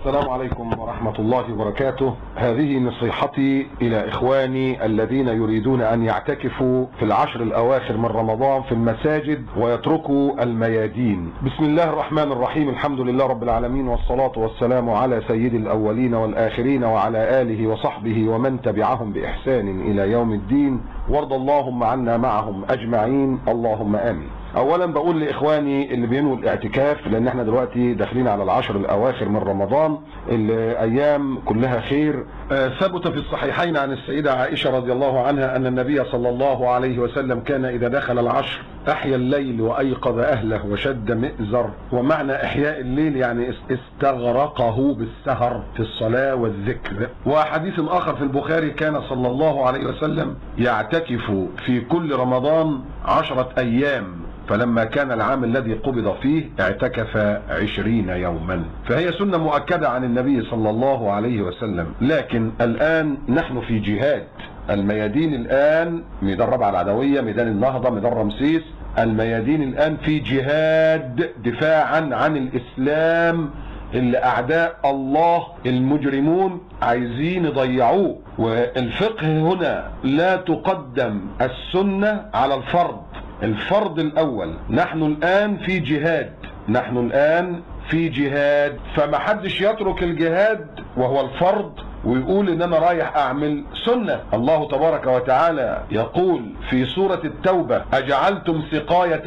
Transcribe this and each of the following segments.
السلام عليكم ورحمة الله وبركاته. هذه نصيحتي إلى إخواني الذين يريدون أن يعتكفوا في العشر الأواخر من رمضان في المساجد ويتركوا الميادين. بسم الله الرحمن الرحيم، الحمد لله رب العالمين، والصلاة والسلام على سيد الأولين والآخرين وعلى آله وصحبه ومن تبعهم بإحسان إلى يوم الدين، وارض اللهم عنا معهم أجمعين، اللهم آمين. اولا بقول لاخواني اللي بينوا الاعتكاف، لان احنا دلوقتي داخلين على العشر الاواخر من رمضان، الايام كلها خير. ثبت في الصحيحين عن السيدة عائشة رضي الله عنها ان النبي صلى الله عليه وسلم كان اذا دخل العشر احيا الليل وايقظ اهله وشد مئزر. ومعنى احياء الليل يعني استغرقه بالسهر في الصلاة والذكر. وحديث اخر في البخاري كان صلى الله عليه وسلم يعتكف في كل رمضان 10 ايام، فلما كان العام الذي قبض فيه اعتكف 20 يوما. فهي سنة مؤكدة عن النبي صلى الله عليه وسلم. لكن الآن نحن في جهاد. الميادين الآن ميدان ربع العدوية، ميدان النهضة، ميدان رمسيس، الميادين الآن في جهاد دفاعا عن الإسلام اللي أعداء الله المجرمون عايزين يضيعوه. والفقه هنا لا تقدم السنة على الفرض. الفرض الأول. نحن الآن في جهاد، نحن الآن في جهاد، فما حدش يترك الجهاد وهو الفرض ويقول ان انا رايح اعمل سنة. الله تبارك وتعالى يقول في سورة التوبة: اجعلتم سقاية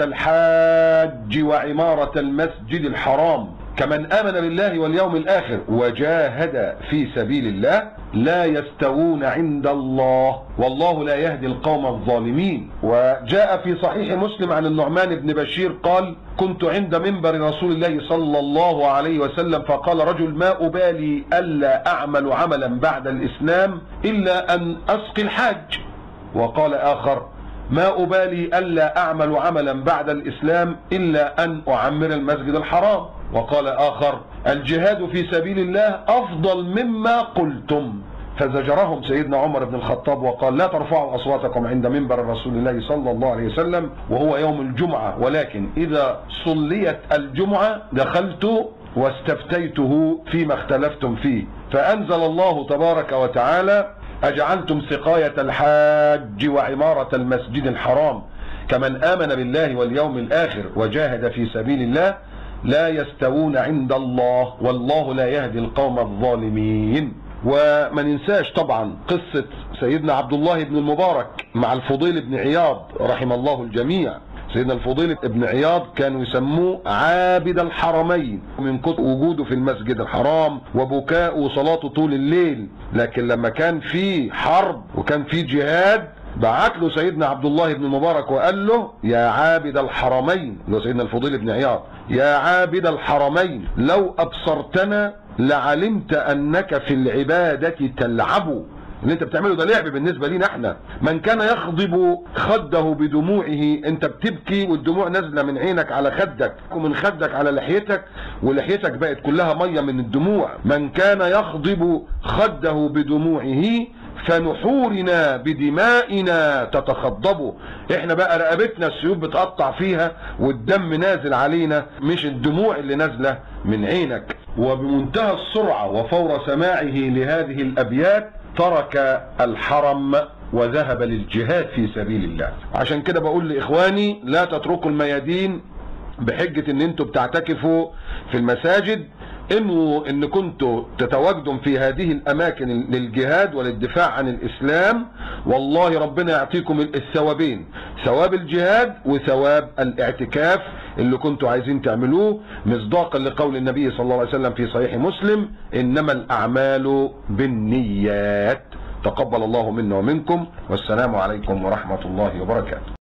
الحاج وعمارة المسجد الحرام كمن آمن بالله واليوم الآخر وجاهد في سبيل الله لا يستوون عند الله والله لا يهدي القوم الظالمين. وجاء في صحيح مسلم عن النعمان بن بشير قال: كنت عند منبر رسول الله صلى الله عليه وسلم فقال رجل: ما أبالي ألا أعمل عملا بعد الإسلام إلا أن أسقي الحاج. وقال آخر: ما أبالي ألا أعمل عملا بعد الإسلام إلا أن أعمر المسجد الحرام. وقال آخر: الجهاد في سبيل الله أفضل مما قلتم. فزجرهم سيدنا عمر بن الخطاب وقال: لا ترفعوا أصواتكم عند منبر رسول الله صلى الله عليه وسلم وهو يوم الجمعة، ولكن إذا صليت الجمعة دخلت واستفتيته فيما اختلفتم فيه. فأنزل الله تبارك وتعالى: أجعلتم سقاية الحاج وعمارة المسجد الحرام كمن آمن بالله واليوم الآخر وجاهد في سبيل الله لا يستوون عند الله والله لا يهدي القوم الظالمين. وما ننساش طبعا قصة سيدنا عبد الله بن المبارك مع الفضيل بن عياض رحم الله الجميع. سيدنا الفضيل بن عياض كانوا يسموه عابد الحرمين من كتر وجوده في المسجد الحرام وبكاء وصلاته طول الليل. لكن لما كان في حرب وكان في جهاد بعت له سيدنا عبد الله بن المبارك وقال له: يا عابد الحرمين، اللي هو سيدنا الفضيل بن عياض، يا عابد الحرمين لو أبصرتنا لعلمت أنك في العبادة تلعب. اللي انت بتعمله ده لعب بالنسبة لينا احنا. من كان يخضب خده بدموعه، انت بتبكي والدموع نازلة من عينك على خدك ومن خدك على لحيتك ولحيتك بقت كلها مية من الدموع. من كان يخضب خده بدموعه فنحورنا بدمائنا تتخضب. احنا بقى رقبتنا السيوف بتقطع فيها والدم نازل علينا، مش الدموع اللي نازلة من عينك. وبمنتهى السرعة وفور سماعه لهذه الأبيات ترك الحرم وذهب للجهاد في سبيل الله. عشان كده بقول لإخواني: لا تتركوا الميادين بحجة ان انتوا بتعتكفوا في المساجد، ان كنتوا تتواجدوا في هذه الاماكن للجهاد وللدفاع عن الاسلام. والله ربنا يعطيكم الثوابين، ثواب الجهاد وثواب الاعتكاف اللي كنتوا عايزين تعملوه، مصداقا لقول النبي صلى الله عليه وسلم في صحيح مسلم: انما الاعمال بالنيات. تقبل الله منا ومنكم، والسلام عليكم ورحمة الله وبركاته.